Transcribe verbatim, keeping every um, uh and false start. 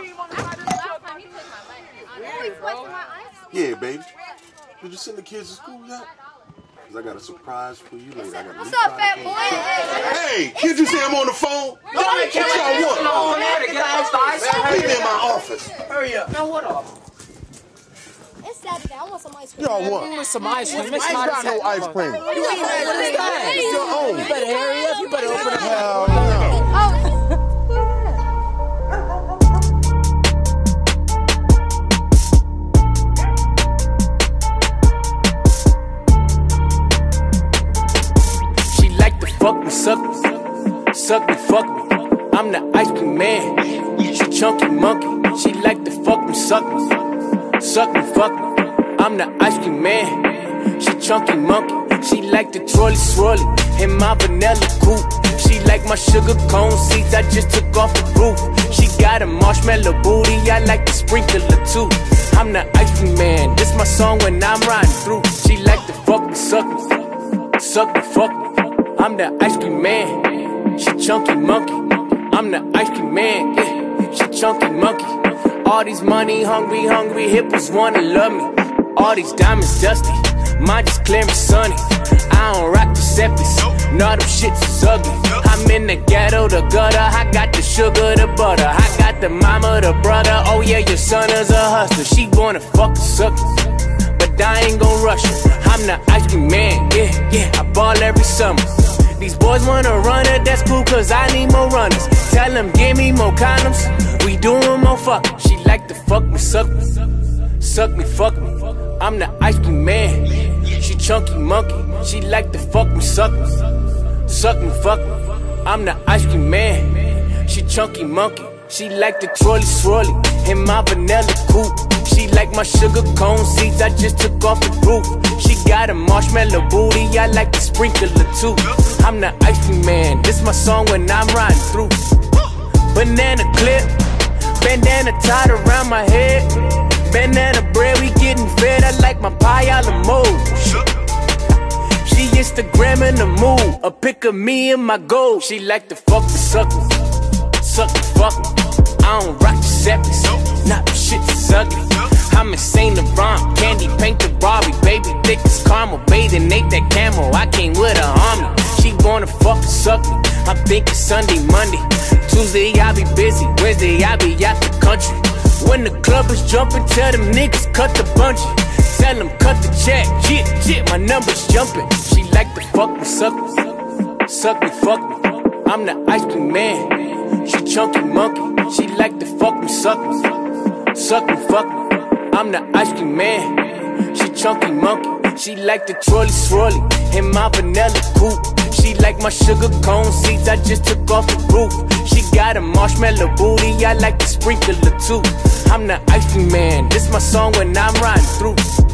Yeah, baby. Did you send the kids to school yet? Cause I got a surprise for you later. I got What's up, fat boy? Hey, can't you say I'm on the phone? No, I can't. What y'all want? No, man, get out. Meet me in my office. Hurry up. Now what up? It's Saturday. I want some ice cream. Y'all want? I want some ice cream. I ain't got no ice cream. You ain't ready for this thing. It's your own. You better hurry up. You better open up. Hell no. Oh. Fuck me, suck me, suck me, fuck me. I'm the ice cream man. She chunky monkey. She like to fuck me, suck me, suck me, fuck me. I'm the ice cream man. She chunky monkey. She like the trolley swirly in my vanilla coupe. She like my sugar cone seeds. I just took off the roof. She got a marshmallow booty. I like the sprinkler too. I'm the ice cream man. This my song when I'm riding through. She like to fuck me, suck me, suck me, fuck me. I'm the ice cream man, she chunky monkey. I'm the ice cream man, yeah, she chunky monkey. All these money hungry, hungry hippos wanna love me. All these diamonds dusty, mine just clear and sunny. I don't rock Giuseppe's, no them shits is ugly. I'm in the ghetto, the gutter, I got the sugar, the butter. I got the mama, the brother, oh yeah, your son is a hustler. She wanna fuck the suckers, but I ain't gon' rush her. I'm the ice cream man, yeah, yeah, I ball every summer. These boys wanna run it, that's cool cause I need more runners. Tell them give me more condoms, we doing more fucking. She like to fuck me, suck me, suck me, fuck me. I'm the ice cream man, she chunky monkey. She like to fuck me, suck me, suck me, fuck me. I'm the ice cream man, she chunky monkey. She like the trolley swirly in my vanilla coupe. She like my sugar cone seeds, I just took off the roof. She got a marshmallow booty, I like the sprinkler too. I'm the ice cream man, this my song when I'm riding through. Banana clip, bandana tied around my head. Banana bread, we getting fed, I like my pie a la mode. She Instagramming the mood, a pic of me and my gold. She like to fuck me, suck me, suck me, fuck me. I don't rock Giuseppe's, not the shit is ugly. I'm insane to rhyme, candy paint the Barbie. Baby thick as caramel, bathing ate that camel. I came with a army, she wanna fuck and suck me. I'm thinking Sunday, Monday, Tuesday I be busy, Wednesday I be out the country. When the club is jumping, tell them niggas cut the bungee. Tell them cut the check, shit, shit, my number's jumping. She like to fuck me, suck me, suck me, fuck me. I'm the ice cream man, she chunky monkey. She like to fuck me, suck me, suck me, fuck me. I'm the ice cream man, she chunky monkey. She like the trolley swirly in my vanilla coupe. She like my sugar cone seeds, I just took off the roof. She got a marshmallow booty, I like the sprinkler too. I'm the ice cream man, this my song when I'm riding through.